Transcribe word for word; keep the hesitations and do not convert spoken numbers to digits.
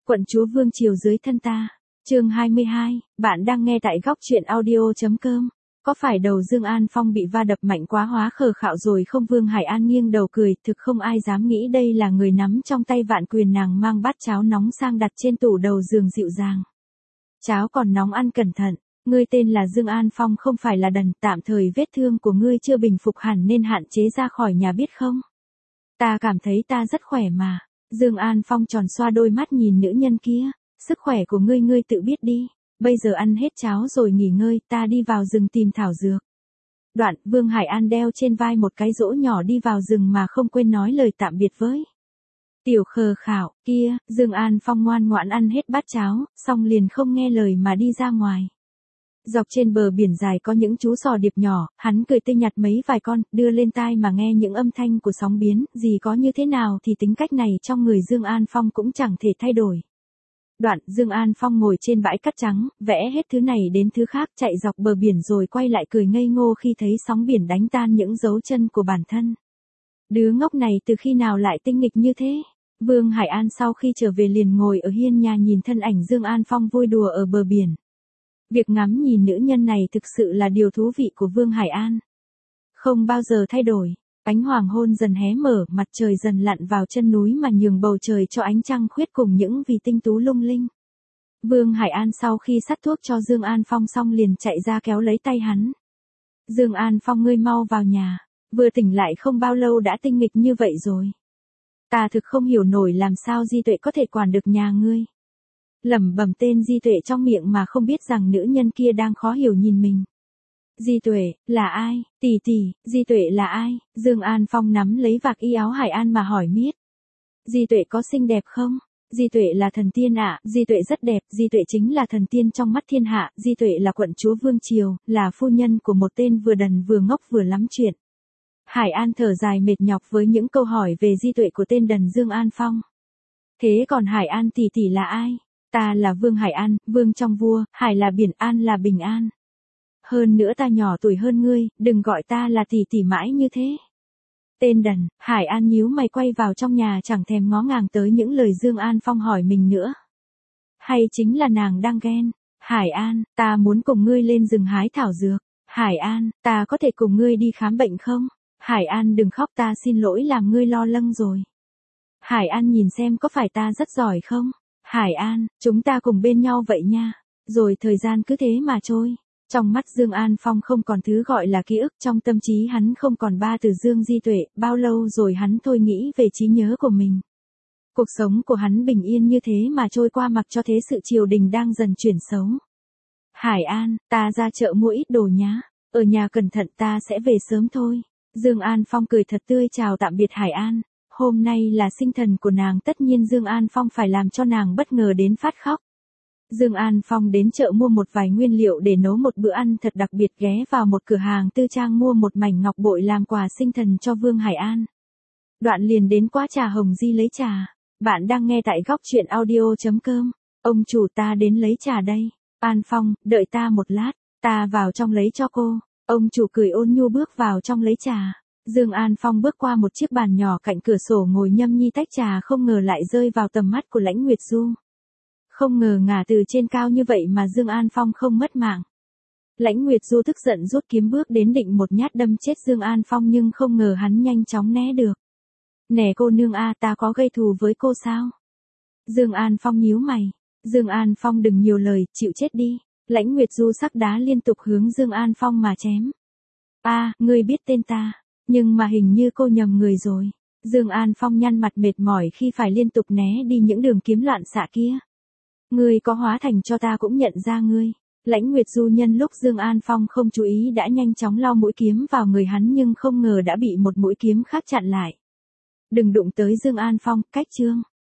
Quận chúa vương triều dưới thân ta. Chương hai mươi hai, bạn đang nghe tại góc truyện audio.com. Có phải đầu Dương An Phong bị va đập mạnh quá hóa khờ khạo rồi không? Vương Hải An nghiêng đầu cười, thực không ai dám nghĩ đây là người nắm trong tay vạn quyền. Nàng mang bát cháo nóng sang đặt trên tủ đầu giường dịu dàng. Cháo còn nóng, ăn cẩn thận. Ngươi tên là Dương An Phong không phải là đần, tạm thời vết thương của ngươi chưa bình phục hẳn nên hạn chế ra khỏi nhà biết không? Ta cảm thấy ta rất khỏe mà. Dương An Phong tròn xoa đôi mắt nhìn nữ nhân kia. Sức khỏe của ngươi ngươi tự biết đi. Bây giờ ăn hết cháo rồi nghỉ ngơi, ta đi vào rừng tìm thảo dược. Đoạn, Vương Hải An đeo trên vai một cái rỗ nhỏ đi vào rừng mà không quên nói lời tạm biệt với tiểu khờ khảo kia. Dương An Phong ngoan ngoãn ăn hết bát cháo, xong liền không nghe lời mà đi ra ngoài. Dọc trên bờ biển dài có những chú sò điệp nhỏ, hắn cười tươi nhặt mấy vài con, đưa lên tai mà nghe những âm thanh của sóng biến, gì có như thế nào thì tính cách này trong người Dương An Phong cũng chẳng thể thay đổi. Đoạn, Dương An Phong ngồi trên bãi cát trắng, vẽ hết thứ này đến thứ khác, chạy dọc bờ biển rồi quay lại cười ngây ngô khi thấy sóng biển đánh tan những dấu chân của bản thân. Đứa ngốc này từ khi nào lại tinh nghịch như thế? Vương Hải An sau khi trở về liền ngồi ở hiên nhà nhìn thân ảnh Dương An Phong vui đùa ở bờ biển. Việc ngắm nhìn nữ nhân này thực sự là điều thú vị của Vương Hải An. Không bao giờ thay đổi. Ánh hoàng hôn dần hé mở, mặt trời dần lặn vào chân núi mà nhường bầu trời cho ánh trăng khuyết cùng những vì tinh tú lung linh. Vương Hải An sau khi sắt thuốc cho Dương An Phong xong liền chạy ra kéo lấy tay hắn. Dương An Phong, ngươi mau vào nhà. Vừa tỉnh lại không bao lâu đã tinh nghịch như vậy rồi. Ta thực không hiểu nổi làm sao Di Tuệ có thể quản được nhà ngươi. Lẩm bẩm tên Di Tuệ trong miệng mà không biết rằng nữ nhân kia đang khó hiểu nhìn mình. Di Tuệ, là ai? Tỷ tỷ, Di Tuệ là ai? Dương An Phong nắm lấy vạt y áo Hải An mà hỏi miết. Di Tuệ có xinh đẹp không? Di Tuệ là thần tiên ạ, à? Di Tuệ rất đẹp, Di Tuệ chính là thần tiên trong mắt thiên hạ, Di Tuệ là quận chúa vương triều, là phu nhân của một tên vừa đần vừa ngốc vừa lắm chuyện. Hải An thở dài mệt nhọc với những câu hỏi về Di Tuệ của tên đần Dương An Phong. Thế còn Hải An tỷ tỷ là ai? Ta là Vương Hải An, vương trong vua, Hải là biển, An là bình an. Hơn nữa ta nhỏ tuổi hơn ngươi, đừng gọi ta là tỷ tỷ mãi như thế. Tên đần. Hải An nhíu mày quay vào trong nhà chẳng thèm ngó ngàng tới những lời Dương An Phong hỏi mình nữa. Hay chính là nàng đang ghen? Hải An, ta muốn cùng ngươi lên rừng hái thảo dược. Hải An, ta có thể cùng ngươi đi khám bệnh không? Hải An đừng khóc, ta xin lỗi làm ngươi lo lắng rồi. Hải An nhìn xem có phải ta rất giỏi không? Hải An, chúng ta cùng bên nhau vậy nha. Rồi thời gian cứ thế mà trôi. Trong mắt Dương An Phong không còn thứ gọi là ký ức, trong tâm trí hắn không còn ba từ Dương Di Tuệ, bao lâu rồi hắn thôi nghĩ về trí nhớ của mình. Cuộc sống của hắn bình yên như thế mà trôi qua mặc cho thế sự triều đình đang dần chuyển xấu. Hải An, ta ra chợ mua ít đồ nhá. Ở nhà cẩn thận, ta sẽ về sớm thôi. Dương An Phong cười thật tươi chào tạm biệt Hải An. Hôm nay là sinh thần của nàng, tất nhiên Dương An Phong phải làm cho nàng bất ngờ đến phát khóc. Dương An Phong đến chợ mua một vài nguyên liệu để nấu một bữa ăn thật đặc biệt, ghé vào một cửa hàng tư trang mua một mảnh ngọc bội làm quà sinh thần cho Vương Hải An. Đoạn liền đến quán trà Hồng Di lấy trà. Bạn đang nghe tại góc truyện audio.com. Ông chủ, ta đến lấy trà đây. An Phong, đợi ta một lát, ta vào trong lấy cho cô. Ông chủ cười ôn nhu bước vào trong lấy trà. Dương An Phong bước qua một chiếc bàn nhỏ cạnh cửa sổ ngồi nhâm nhi tách trà, không ngờ lại rơi vào tầm mắt của Lãnh Nguyệt Du. Không ngờ ngả từ trên cao như vậy mà Dương An Phong không mất mạng. Lãnh Nguyệt Du tức giận rút kiếm bước đến định một nhát đâm chết Dương An Phong nhưng không ngờ hắn nhanh chóng né được. Nè cô nương a, ta có gây thù với cô sao? Dương An Phong nhíu mày. Dương An Phong đừng nhiều lời, chịu chết đi. Lãnh Nguyệt Du sắc đá liên tục hướng Dương An Phong mà chém. A, ngươi biết tên ta, nhưng mà hình như cô nhầm người rồi. Dương An Phong nhăn mặt mệt mỏi khi phải liên tục né đi những đường kiếm loạn xạ kia. Ngươi có hóa thành cho ta cũng nhận ra ngươi. Lãnh Nguyệt Du nhân lúc Dương An Phong không chú ý đã nhanh chóng lao mũi kiếm vào người hắn nhưng không ngờ đã bị một mũi kiếm khác chặn lại. Đừng đụng tới Dương An Phong, cách chương.